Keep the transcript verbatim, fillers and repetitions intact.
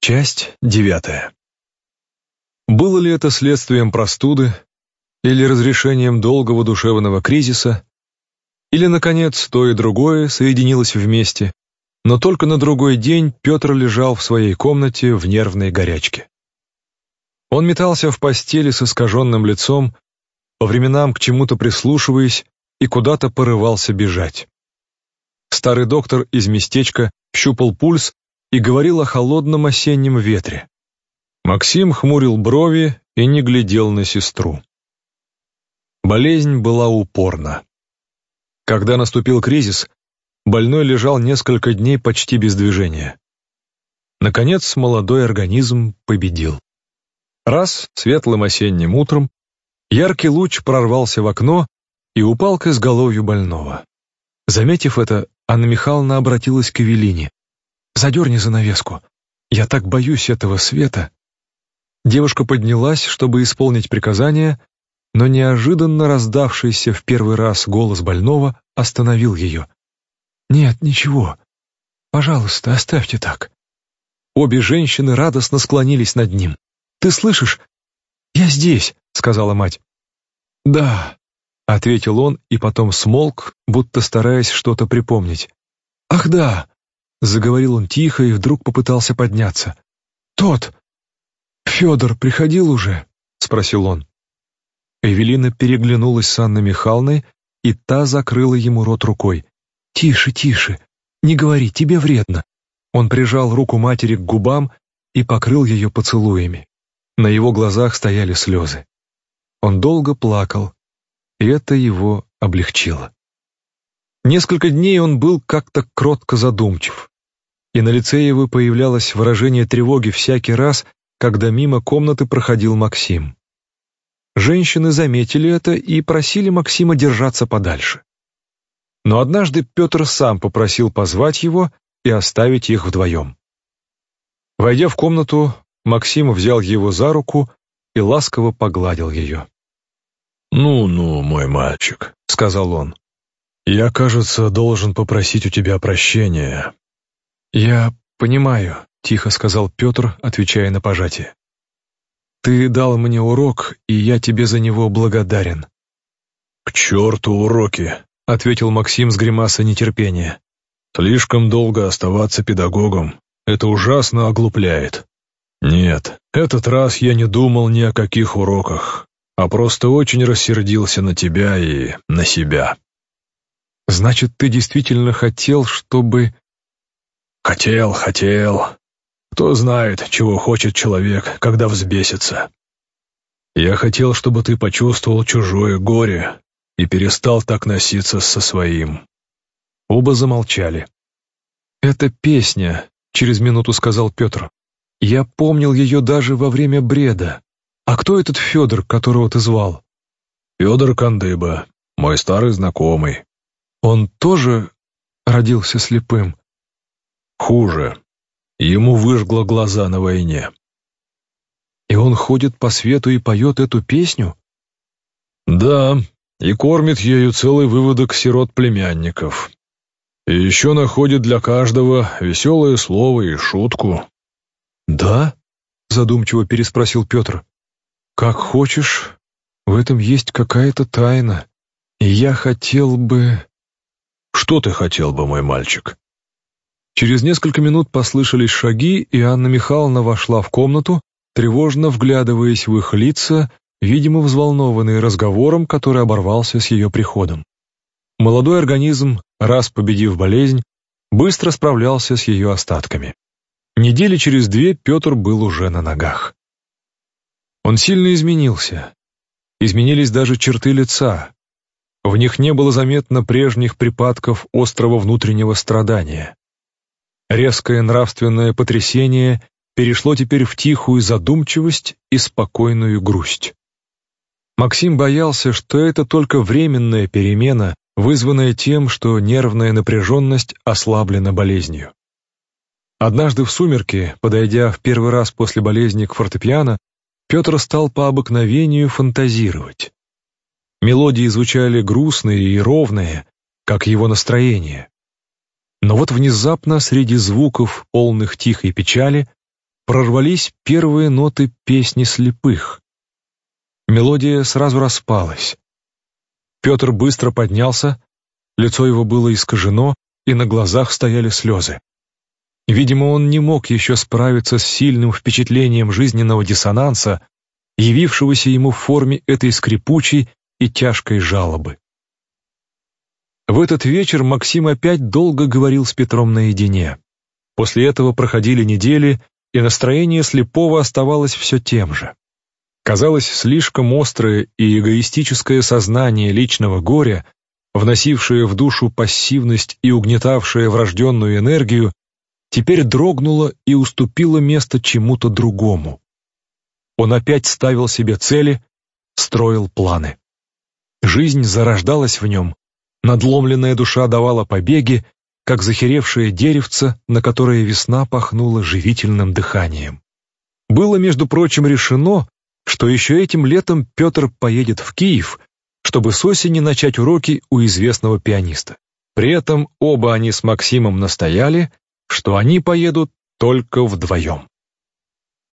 Часть девятая. Было ли это следствием простуды или разрешением долгого душевного кризиса, или, наконец, то и другое соединилось вместе, но только на другой день Петр лежал в своей комнате в нервной горячке. Он метался в постели с искаженным лицом, по временам к чему-то прислушиваясь и куда-то порывался бежать. Старый доктор из местечка щупал пульс и говорил о холодном осеннем ветре. Максим хмурил брови и не глядел на сестру. Болезнь была упорна. Когда наступил кризис, больной лежал несколько дней почти без движения. Наконец, молодой организм победил. Раз, светлым осенним утром, яркий луч прорвался в окно и упал к изголовью больного. Заметив это, Анна Михайловна обратилась к Эвелине. «Задерни занавеску. Я так боюсь этого света». Девушка поднялась, чтобы исполнить приказание, но неожиданно раздавшийся в первый раз голос больного остановил ее. «Нет, ничего. Пожалуйста, оставьте так». Обе женщины радостно склонились над ним. «Ты слышишь? Я здесь», — сказала мать. «Да», — ответил он и потом смолк, будто стараясь что-то припомнить. «Ах да», — заговорил он тихо и вдруг попытался подняться. «Тот! Федор приходил уже?» — спросил он. Эвелина переглянулась с Анной Михайловной, и та закрыла ему рот рукой. «Тише, тише, не говори, тебе вредно». Он прижал руку матери к губам и покрыл ее поцелуями. На его глазах стояли слезы. Он долго плакал, и это его облегчило. Несколько дней он был как-то кротко задумчив, и на лице его появлялось выражение тревоги всякий раз, когда мимо комнаты проходил Максим. Женщины заметили это и просили Максима держаться подальше. Но однажды Петр сам попросил позвать его и оставить их вдвоем. Войдя в комнату, Максим взял его за руку и ласково погладил ее. «Ну-ну, мой мальчик», — сказал он. «Я, кажется, должен попросить у тебя прощения». «Я понимаю», — тихо сказал Петр, отвечая на пожатие. «Ты дал мне урок, и я тебе за него благодарен». «К черту уроки», — ответил Максим с гримасой нетерпения. «Слишком долго оставаться педагогом. Это ужасно оглупляет. Нет, этот раз я не думал ни о каких уроках, а просто очень рассердился на тебя и на себя». «Значит, ты действительно хотел, чтобы...» «Хотел, хотел. Кто знает, чего хочет человек, когда взбесится. Я хотел, чтобы ты почувствовал чужое горе и перестал так носиться со своим». Оба замолчали. «Это песня», — через минуту сказал Петр. «Я помнил ее даже во время бреда. А кто этот Федор, которого ты звал?» «Федор Кандыба, мой старый знакомый». «Он тоже родился слепым?» «Хуже. Ему выжгло глаза на войне». «И он ходит по свету и поет эту песню?» «Да, и кормит ею целый выводок сирот-племянников. И еще находит для каждого веселое слово и шутку». «Да?» — задумчиво переспросил Петр. «Как хочешь, в этом есть какая-то тайна, и я хотел бы...» «Что ты хотел бы, мой мальчик?» Через несколько минут послышались шаги, и Анна Михайловна вошла в комнату, тревожно вглядываясь в их лица, видимо, взволнованные разговором, который оборвался с ее приходом. Молодой организм, раз победив болезнь, быстро справлялся с ее остатками. Недели через две Петр был уже на ногах. Он сильно изменился. Изменились даже черты лица. В них не было заметно прежних припадков острого внутреннего страдания. Резкое нравственное потрясение перешло теперь в тихую задумчивость и спокойную грусть. Максим боялся, что это только временная перемена, вызванная тем, что нервная напряженность ослаблена болезнью. Однажды в сумерки, подойдя в первый раз после болезни к фортепиано, Петр стал по обыкновению фантазировать. Мелодии звучали грустные и ровные, как его настроение. Но вот внезапно среди звуков, полных тихой печали, прорвались первые ноты песни слепых. Мелодия сразу распалась. Петр быстро поднялся, лицо его было искажено, и на глазах стояли слезы. Видимо, он не мог еще справиться с сильным впечатлением жизненного диссонанса, явившегося ему в форме этой скрипучей и тяжкой жалобы. В этот вечер Максим опять долго говорил с Петром наедине. После этого проходили недели, и настроение слепого оставалось все тем же. Казалось, слишком острое и эгоистическое сознание личного горя, вносившее в душу пассивность и угнетавшее врожденную энергию, теперь дрогнуло и уступило место чему-то другому. Он опять ставил себе цели, строил планы. Жизнь зарождалась в нем, надломленная душа давала побеги, как захеревшее деревце, на которое весна пахнула живительным дыханием. Было, между прочим, решено, что еще этим летом Петр поедет в Киев, чтобы с осени начать уроки у известного пианиста. При этом оба они с Максимом настояли, что они поедут только вдвоем.